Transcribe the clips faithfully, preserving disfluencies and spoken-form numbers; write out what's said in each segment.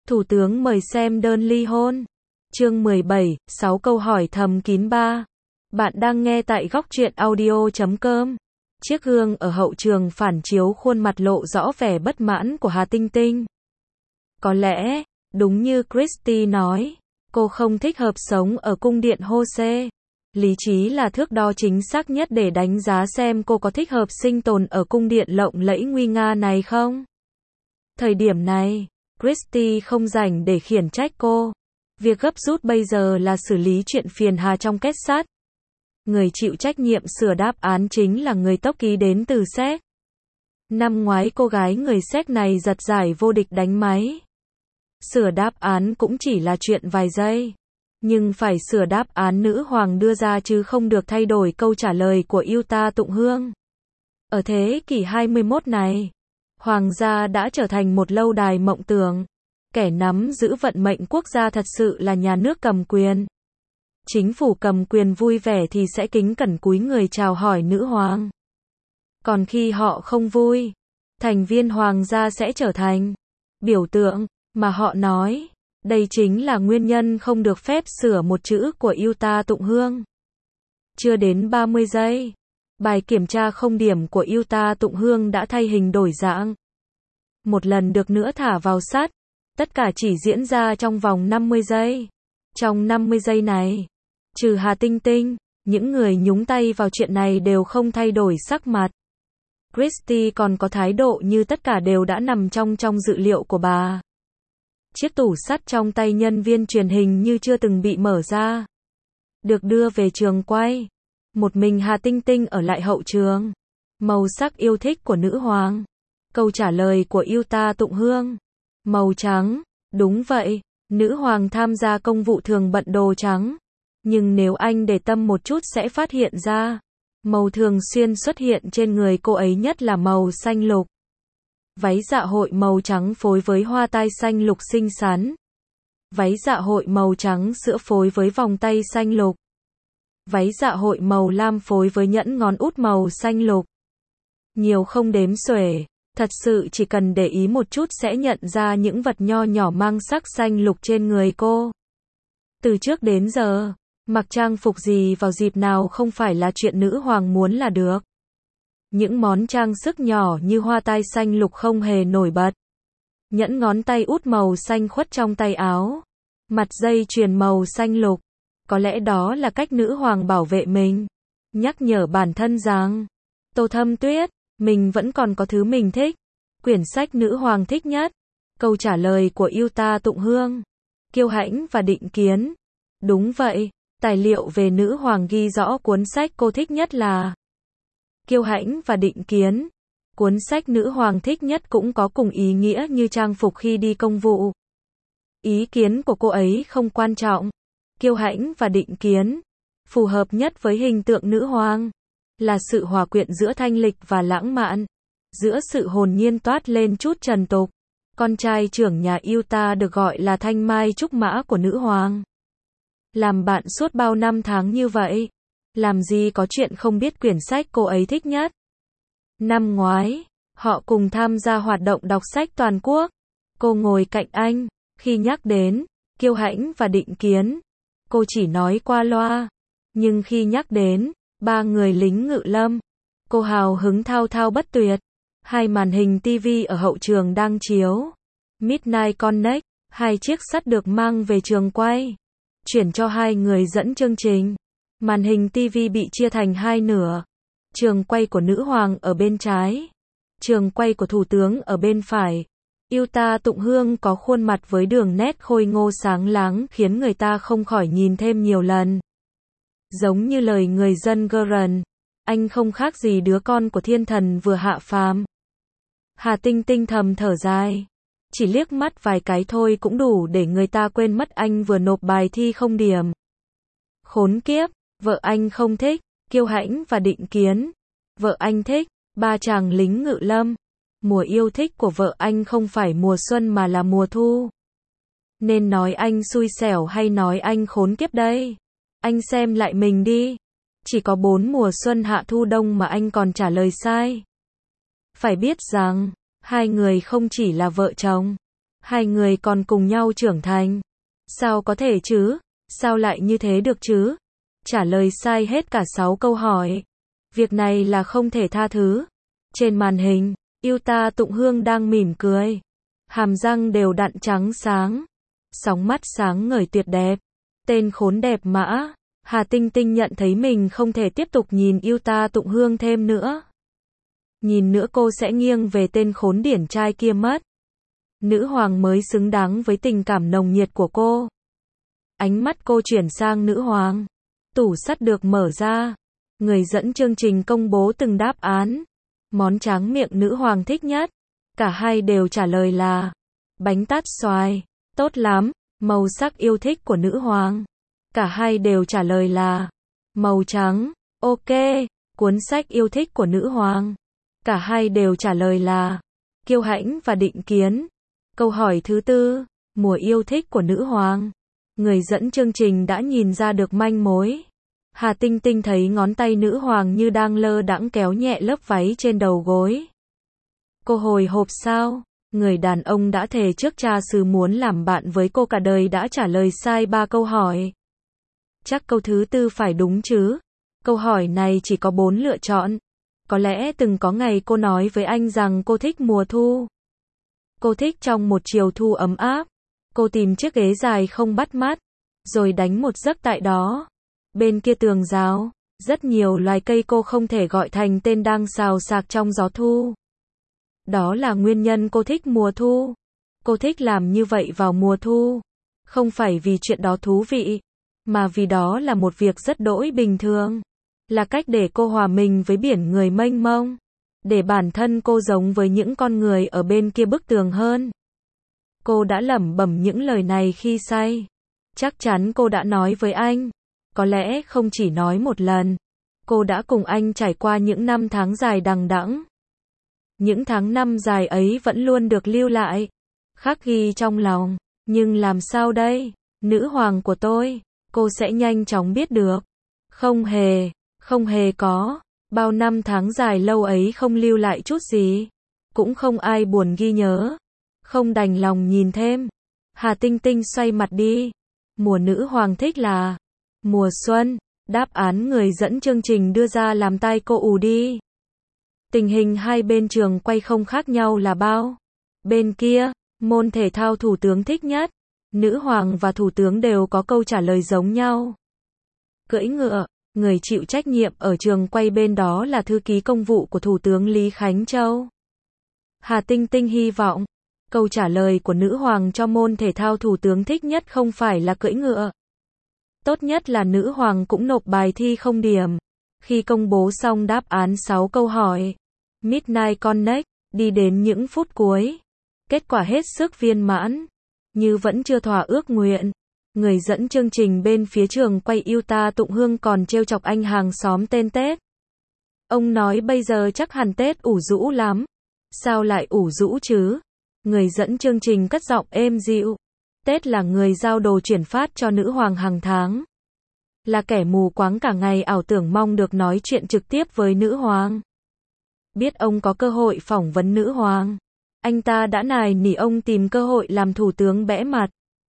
Thủ tướng mời xem đơn ly hôn. Chương mười bảy, sáu câu hỏi thầm kín ba. Bạn đang nghe tại góc truyện audio chấm com. Chiếc gương ở hậu trường phản chiếu khuôn mặt lộ rõ vẻ bất mãn của Hà Tinh Tinh. Có lẽ, đúng như Christy nói, cô không thích hợp sống ở cung điện Jose. Lý trí là thước đo chính xác nhất để đánh giá xem cô có thích hợp sinh tồn ở cung điện lộng lẫy nguy nga này không. Thời điểm này, Christy không rảnh để khiển trách cô. Việc gấp rút bây giờ là xử lý chuyện phiền hà trong kết sắt. Người chịu trách nhiệm sửa đáp án chính là người tốc ký đến từ séc. Năm ngoái cô gái người séc này giật giải vô địch đánh máy. Sửa đáp án cũng chỉ là chuyện vài giây. Nhưng phải sửa đáp án nữ hoàng đưa ra chứ không được thay đổi câu trả lời của Yuta Tụng Hương. Ở thế kỷ hai mươi mốt này, hoàng gia đã trở thành một lâu đài mộng tưởng. Kẻ nắm giữ vận mệnh quốc gia thật sự là nhà nước cầm quyền. Chính phủ cầm quyền vui vẻ thì sẽ kính cẩn cúi người chào hỏi nữ hoàng. Còn khi họ không vui, thành viên hoàng gia sẽ trở thành biểu tượng mà họ nói. Đây chính là nguyên nhân không được phép sửa một chữ của Yuta Tụng Hương. Chưa đến ba mươi giây, bài kiểm tra không điểm của Yuta Tụng Hương đã thay hình đổi dạng. Một lần được nữa thả vào sắt. Tất cả chỉ diễn ra trong vòng năm mươi giây. Trong năm mươi giây này, trừ Hà Tinh Tinh, những người nhúng tay vào chuyện này đều không thay đổi sắc mặt. Christy còn có thái độ như tất cả đều đã nằm trong trong dự liệu của bà. Chiếc tủ sắt trong tay nhân viên truyền hình như chưa từng bị mở ra. Được đưa về trường quay. Một mình Hà Tinh Tinh ở lại hậu trường. Màu sắc yêu thích của nữ hoàng. Câu trả lời của Yuta Tụng Hương. Màu trắng. Đúng vậy, nữ hoàng tham gia công vụ thường bận đồ trắng. Nhưng nếu anh để tâm một chút sẽ phát hiện ra, màu thường xuyên xuất hiện trên người cô ấy nhất là màu xanh lục. Váy dạ hội màu trắng phối với hoa tai xanh lục xinh xắn. Váy dạ hội màu trắng sữa phối với vòng tay xanh lục. Váy dạ hội màu lam phối với nhẫn ngón út màu xanh lục. Nhiều không đếm xuể. Thật sự chỉ cần để ý một chút sẽ nhận ra những vật nho nhỏ mang sắc xanh lục trên người cô. Từ trước đến giờ, mặc trang phục gì vào dịp nào không phải là chuyện nữ hoàng muốn là được. Những món trang sức nhỏ như hoa tai xanh lục không hề nổi bật. Nhẫn ngón tay út màu xanh khuất trong tay áo. Mặt dây chuyền màu xanh lục. Có lẽ đó là cách nữ hoàng bảo vệ mình. Nhắc nhở bản thân rằng, Tô Thâm Tuyết, mình vẫn còn có thứ mình thích. Quyển sách nữ hoàng thích nhất. Câu trả lời của Yuta Tụng Hương. Kiêu hãnh và định kiến. Đúng vậy, tài liệu về nữ hoàng ghi rõ cuốn sách cô thích nhất là Kiêu hãnh và định kiến. Cuốn sách nữ hoàng thích nhất cũng có cùng ý nghĩa như trang phục khi đi công vụ. Ý kiến của cô ấy không quan trọng. Kiêu hãnh và định kiến, phù hợp nhất với hình tượng nữ hoàng. Là sự hòa quyện giữa thanh lịch và lãng mạn. Giữa sự hồn nhiên toát lên chút trần tục. Con trai trưởng nhà Yuta được gọi là thanh mai trúc mã của nữ hoàng. Làm bạn suốt bao năm tháng như vậy. Làm gì có chuyện không biết quyển sách cô ấy thích nhất. Năm ngoái, họ cùng tham gia hoạt động đọc sách toàn quốc. Cô ngồi cạnh anh. Khi nhắc đến kiêu hãnh và định kiến, cô chỉ nói qua loa. Nhưng khi nhắc đến ba người lính ngự lâm, cô hào hứng thao thao bất tuyệt. Hai màn hình ti vi ở hậu trường đang chiếu Midnight Connect, hai chiếc sắt được mang về trường quay, chuyển cho hai người dẫn chương trình. Màn hình ti vi bị chia thành hai nửa. Trường quay của nữ hoàng ở bên trái, trường quay của thủ tướng ở bên phải. Yuta Tụng Hương có khuôn mặt với đường nét khôi ngô sáng láng khiến người ta không khỏi nhìn thêm nhiều lần. Giống như lời người dân Gurren, anh không khác gì đứa con của thiên thần vừa hạ phàm. Hà Tinh Tinh thầm thở dài. Chỉ liếc mắt vài cái thôi cũng đủ để người ta quên mất anh vừa nộp bài thi không điểm. Khốn kiếp, vợ anh không thích kiêu hãnh và định kiến. Vợ anh thích ba chàng lính ngự lâm. Mùa yêu thích của vợ anh không phải mùa xuân mà là mùa thu. Nên nói anh xui xẻo hay nói anh khốn kiếp đây? Anh xem lại mình đi. Chỉ có bốn mùa xuân hạ thu đông mà anh còn trả lời sai. Phải biết rằng, hai người không chỉ là vợ chồng, Hai người còn cùng nhau trưởng thành. Sao có thể chứ? Sao lại như thế được chứ? Trả lời sai hết cả sáu câu hỏi. Việc này là không thể tha thứ. Trên màn hình, Yuta Tụng Hương đang mỉm cười. Hàm răng đều đặn trắng sáng. Sóng mắt sáng ngời tuyệt đẹp. Tên khốn đẹp mã. Hà Tinh Tinh nhận thấy mình không thể tiếp tục nhìn Yuta Tụng Hương thêm nữa. Nhìn nữa cô sẽ nghiêng về tên khốn điển trai kia mất. Nữ hoàng mới xứng đáng với tình cảm nồng nhiệt của cô. Ánh mắt cô chuyển sang nữ hoàng. Tủ sắt được mở ra. Người dẫn chương trình công bố từng đáp án. Món tráng miệng nữ hoàng thích nhất. Cả hai đều trả lời là bánh tát xoài. Tốt lắm. Màu sắc yêu thích của nữ hoàng. Cả hai đều trả lời là màu trắng. Ok. Cuốn sách yêu thích của nữ hoàng. Cả hai đều trả lời là kiêu hãnh và định kiến. Câu hỏi thứ tư, mùa yêu thích của nữ hoàng. Người dẫn chương trình đã nhìn ra được manh mối. Hà Tinh Tinh thấy ngón tay nữ hoàng như đang lơ đãng kéo nhẹ lớp váy trên đầu gối. Cô hồi hộp sao? Người đàn ông đã thề trước cha xứ muốn làm bạn với cô cả đời đã trả lời sai ba câu hỏi. Chắc câu thứ tư phải đúng chứ? Câu hỏi này chỉ có bốn lựa chọn. Có lẽ từng có ngày cô nói với anh rằng cô thích mùa thu. Cô thích trong một chiều thu ấm áp. Cô tìm chiếc ghế dài không bắt mắt, rồi đánh một giấc tại đó. Bên kia tường rào, rất nhiều loài cây cô không thể gọi thành tên đang xào xạc trong gió thu. Đó là nguyên nhân cô thích mùa thu. Cô thích làm như vậy vào mùa thu. Không phải vì chuyện đó thú vị, mà vì đó là một việc rất đỗi bình thường. Là cách để cô hòa mình với biển người mênh mông. Để bản thân cô giống với những con người ở bên kia bức tường hơn. Cô đã lẩm bẩm những lời này khi say. Chắc chắn cô đã nói với anh. Có lẽ không chỉ nói một lần. Cô đã cùng anh trải qua những năm tháng dài đằng đẵng. Những tháng năm dài ấy vẫn luôn được lưu lại, khắc ghi trong lòng. Nhưng làm sao đây? Nữ hoàng của tôi, cô sẽ nhanh chóng biết được. Không hề, không hề có. Bao năm tháng dài lâu ấy không lưu lại chút gì. Cũng không ai buồn ghi nhớ. Không đành lòng nhìn thêm. Hà Tinh Tinh xoay mặt đi. Mùa nữ hoàng thích là mùa xuân. Đáp án người dẫn chương trình đưa ra làm tai cô ù đi. Tình hình hai bên trường quay không khác nhau là bao. Bên kia, môn thể thao thủ tướng thích nhất. Nữ hoàng và thủ tướng đều có câu trả lời giống nhau. Cưỡi ngựa. Người chịu trách nhiệm ở trường quay bên đó là thư ký công vụ của Thủ tướng Lý Khánh Châu. Hà Tinh Tinh hy vọng, câu trả lời của nữ hoàng cho môn thể thao thủ tướng thích nhất không phải là cưỡi ngựa. Tốt nhất là nữ hoàng cũng nộp bài thi không điểm. Khi công bố xong đáp án sáu câu hỏi, Midnight Connect đi đến những phút cuối. Kết quả hết sức viên mãn, như vẫn chưa thỏa ước nguyện. Người dẫn chương trình bên phía trường quay Yuta Tụng Hương còn trêu chọc anh hàng xóm tên Tết. Ông nói bây giờ chắc hẳn Tết ủ rũ lắm. Sao lại ủ rũ chứ? Người dẫn chương trình cất giọng êm dịu. Tết là người giao đồ chuyển phát cho nữ hoàng hàng tháng. Là kẻ mù quáng cả ngày ảo tưởng mong được nói chuyện trực tiếp với nữ hoàng. Biết ông có cơ hội phỏng vấn nữ hoàng. Anh ta đã nài nỉ ông tìm cơ hội làm thủ tướng bẽ mặt.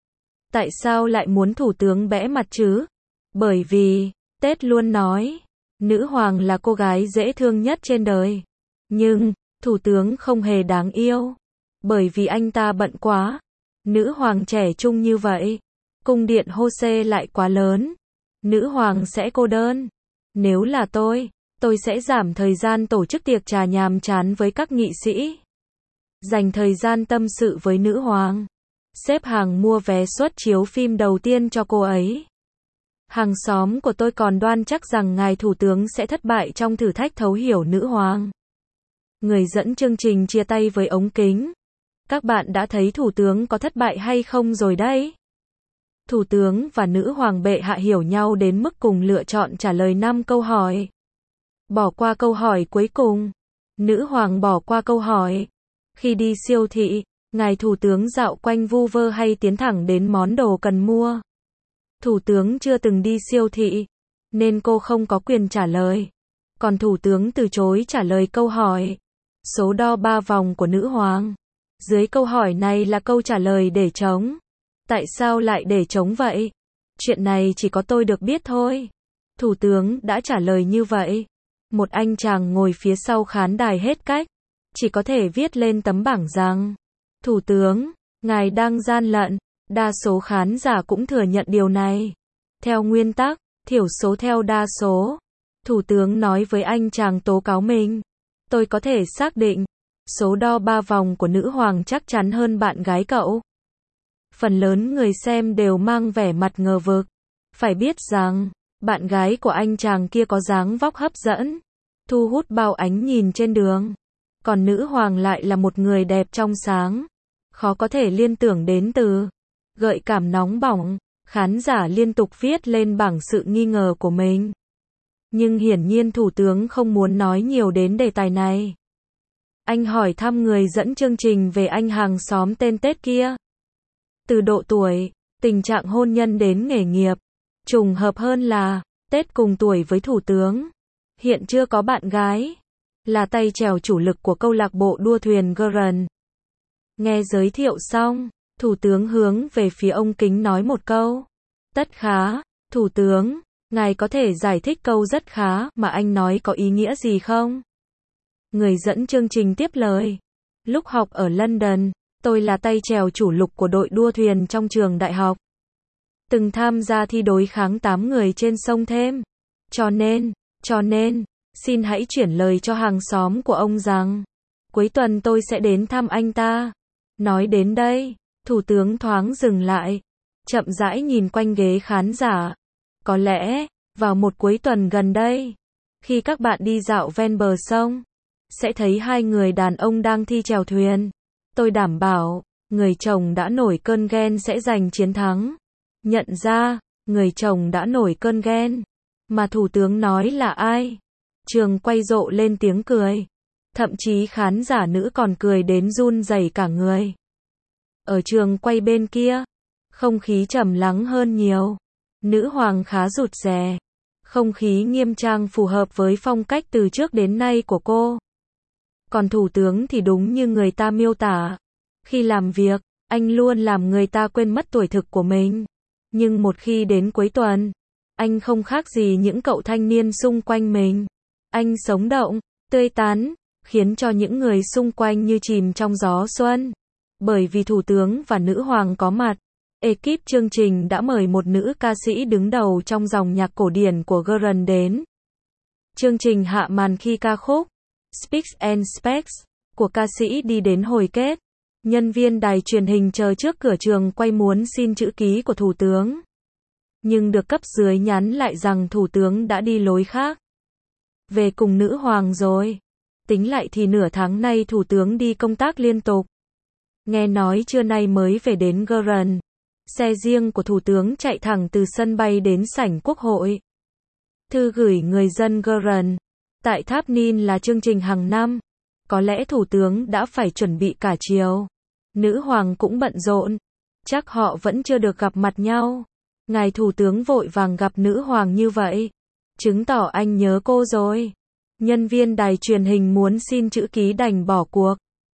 Tại sao lại muốn thủ tướng bẽ mặt chứ? Bởi vì, Tết luôn nói, nữ hoàng là cô gái dễ thương nhất trên đời. Nhưng, thủ tướng không hề đáng yêu. Bởi vì anh ta bận quá. Nữ hoàng trẻ trung như vậy. Cung điện Hose lại quá lớn. Nữ hoàng sẽ cô đơn. Nếu là tôi, tôi sẽ giảm thời gian tổ chức tiệc trà nhàm chán với các nghị sĩ. Dành thời gian tâm sự với nữ hoàng. Xếp hàng mua vé suất chiếu phim đầu tiên cho cô ấy. Hàng xóm của tôi còn đoan chắc rằng ngài thủ tướng sẽ thất bại trong thử thách thấu hiểu nữ hoàng. Người dẫn chương trình chia tay với ống kính. Các bạn đã thấy thủ tướng có thất bại hay không rồi đấy? Thủ tướng và nữ hoàng bệ hạ hiểu nhau đến mức cùng lựa chọn trả lời năm câu hỏi. Bỏ qua câu hỏi cuối cùng. Nữ hoàng bỏ qua câu hỏi. Khi đi siêu thị, ngài thủ tướng dạo quanh vu vơ hay tiến thẳng đến món đồ cần mua? Thủ tướng chưa từng đi siêu thị, nên cô không có quyền trả lời. Còn thủ tướng từ chối trả lời câu hỏi số đo ba vòng của nữ hoàng. Dưới câu hỏi này là câu trả lời để trống. Tại sao lại để trống vậy? Chuyện này chỉ có tôi được biết thôi. Thủ tướng đã trả lời như vậy. Một anh chàng ngồi phía sau khán đài hết cách. Chỉ có thể viết lên tấm bảng rằng, Thủ tướng, ngài đang gian lận. Đa số khán giả cũng thừa nhận điều này. Theo nguyên tắc, thiểu số theo đa số. Thủ tướng nói với anh chàng tố cáo mình. Tôi có thể xác định, số đo ba vòng của nữ hoàng chắc chắn hơn bạn gái cậu. Phần lớn người xem đều mang vẻ mặt ngờ vực. Phải biết rằng, bạn gái của anh chàng kia có dáng vóc hấp dẫn, thu hút bao ánh nhìn trên đường. Còn nữ hoàng lại là một người đẹp trong sáng. Khó có thể liên tưởng đến từ gợi cảm nóng bỏng. Khán giả liên tục viết lên bảng sự nghi ngờ của mình. Nhưng hiển nhiên thủ tướng không muốn nói nhiều đến đề tài này. Anh hỏi thăm người dẫn chương trình về anh hàng xóm tên Tết kia. Từ độ tuổi, tình trạng hôn nhân đến nghề nghiệp. Trùng hợp hơn là, Tết cùng tuổi với thủ tướng. Hiện chưa có bạn gái. Là tay chèo chủ lực của câu lạc bộ đua thuyền Gurren. Nghe giới thiệu xong, thủ tướng hướng về phía ông kính nói một câu. Tất khá, thủ tướng, ngài có thể giải thích câu rất khá mà anh nói có ý nghĩa gì không? Người dẫn chương trình tiếp lời. Lúc học ở London, tôi là tay chèo chủ lực của đội đua thuyền trong trường đại học. Từng tham gia thi đối kháng tám người trên sông Thêm. Cho nên, cho nên, xin hãy chuyển lời cho hàng xóm của ông rằng, cuối tuần tôi sẽ đến thăm anh ta. Nói đến đây, thủ tướng thoáng dừng lại, chậm rãi nhìn quanh ghế khán giả. Có lẽ, vào một cuối tuần gần đây, khi các bạn đi dạo ven bờ sông, sẽ thấy hai người đàn ông đang thi chèo thuyền. Tôi đảm bảo, người chồng đã nổi cơn ghen sẽ giành chiến thắng. Nhận ra, người chồng đã nổi cơn ghen. Mà thủ tướng nói là ai? Trường quay rộ lên tiếng cười. Thậm chí khán giả nữ còn cười đến run rẩy cả người. Ở trường quay bên kia, không khí trầm lắng hơn nhiều. Nữ hoàng khá rụt rè. Không khí nghiêm trang phù hợp với phong cách từ trước đến nay của cô. Còn thủ tướng thì đúng như người ta miêu tả. Khi làm việc, anh luôn làm người ta quên mất tuổi thực của mình. Nhưng một khi đến cuối tuần, anh không khác gì những cậu thanh niên xung quanh mình. Anh sống động, tươi tắn, khiến cho những người xung quanh như chìm trong gió xuân. Bởi vì thủ tướng và nữ hoàng có mặt, ekip chương trình đã mời một nữ ca sĩ đứng đầu trong dòng nhạc cổ điển của Gurren đến. Chương trình hạ màn khi ca khúc Speaks and Specs của ca sĩ đi đến hồi kết. Nhân viên đài truyền hình chờ trước cửa trường quay muốn xin chữ ký của thủ tướng. Nhưng được cấp dưới nhắn lại rằng thủ tướng đã đi lối khác. Về cùng nữ hoàng rồi. Tính lại thì nửa tháng nay thủ tướng đi công tác liên tục. Nghe nói trưa nay mới về đến Gurren. Xe riêng của thủ tướng chạy thẳng từ sân bay đến sảnh quốc hội. Thư gửi người dân Gurren tại Tháp Nin là chương trình hàng năm. Có lẽ thủ tướng đã phải chuẩn bị cả chiều. Nữ hoàng cũng bận rộn. Chắc họ vẫn chưa được gặp mặt nhau. Ngài thủ tướng vội vàng gặp nữ hoàng như vậy. Chứng tỏ anh nhớ cô rồi. Nhân viên đài truyền hình muốn xin chữ ký đành bỏ cuộc.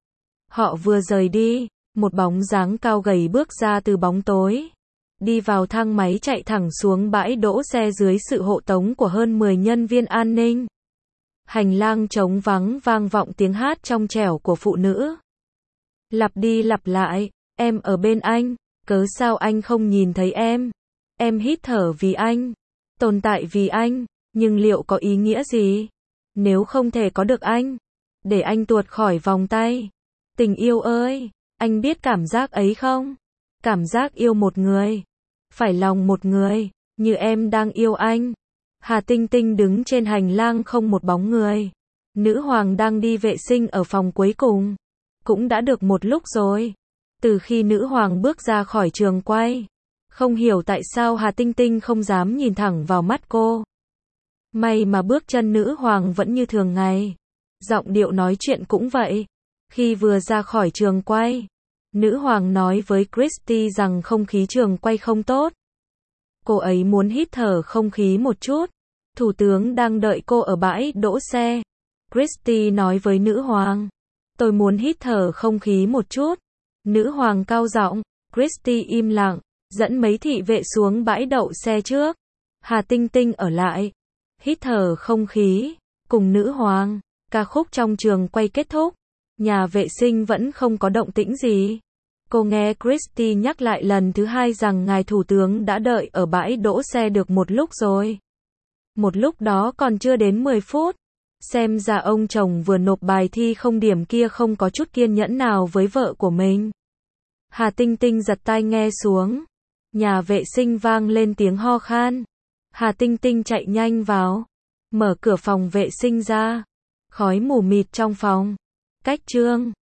Họ vừa rời đi, một bóng dáng cao gầy bước ra từ bóng tối. Đi vào thang máy chạy thẳng xuống bãi đỗ xe dưới sự hộ tống của hơn mười nhân viên an ninh. Hành lang trống vắng vang vọng tiếng hát trong trẻo của phụ nữ. Lặp đi lặp lại, em ở bên anh, cớ sao anh không nhìn thấy em? Em hít thở vì anh, tồn tại vì anh, nhưng liệu có ý nghĩa gì? Nếu không thể có được anh, để anh tuột khỏi vòng tay. Tình yêu ơi, anh biết cảm giác ấy không? Cảm giác yêu một người, phải lòng một người, như em đang yêu anh. Hà Tinh Tinh đứng trên hành lang không một bóng người. Nữ hoàng đang đi vệ sinh ở phòng cuối cùng. Cũng đã được một lúc rồi. Từ khi nữ hoàng bước ra khỏi trường quay. Không hiểu tại sao Hà Tinh Tinh không dám nhìn thẳng vào mắt cô. May mà bước chân nữ hoàng vẫn như thường ngày. Giọng điệu nói chuyện cũng vậy. Khi vừa ra khỏi trường quay, nữ hoàng nói với Christy rằng không khí trường quay không tốt. Cô ấy muốn hít thở không khí một chút. Thủ tướng đang đợi cô ở bãi đỗ xe. Christy nói với nữ hoàng. Tôi muốn hít thở không khí một chút. Nữ hoàng cao giọng. Christy im lặng, dẫn mấy thị vệ xuống bãi đậu xe trước. Hà Tinh Tinh ở lại, hít thở không khí, cùng nữ hoàng. Ca khúc trong trường quay kết thúc. Nhà vệ sinh vẫn không có động tĩnh gì. Cô nghe Christy nhắc lại lần thứ hai rằng ngài thủ tướng đã đợi ở bãi đỗ xe được một lúc rồi. Một lúc đó còn chưa đến mười phút. Xem ra ông chồng vừa nộp bài thi không điểm kia không có chút kiên nhẫn nào với vợ của mình. Hà Tinh Tinh giật tai nghe xuống. Nhà vệ sinh vang lên tiếng ho khan. Hà Tinh Tinh chạy nhanh vào. Mở cửa phòng vệ sinh ra. Khói mù mịt trong phòng. Cách Trương.